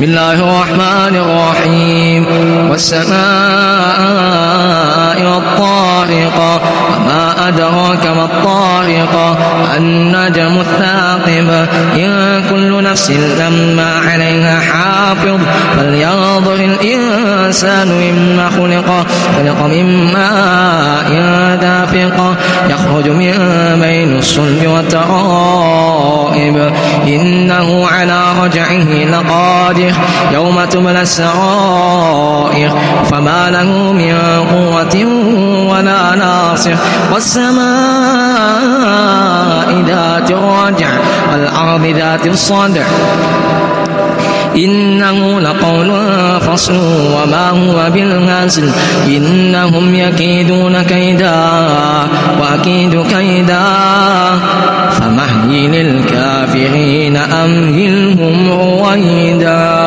بسم الله الرحمن الرحيم والسماء والطارق وما أدراك ما الطارق النجم الثاقب إن كل نفس لما عليها حافظ فلينظر الإنسان مما خلق من ماء دافق يخرج من بين الصلب والترائب إنه على رجعه لقادر يوم تبلى السرائر فما له من قوة ولا ناصر والسماء ذات الرجع والأرض ذات الصدع إنه لقول فصل وما هو بالهزل إنهم يكيدون كيدا وأكيد كيدا فمهل الكافرين أمهلهم رويدا.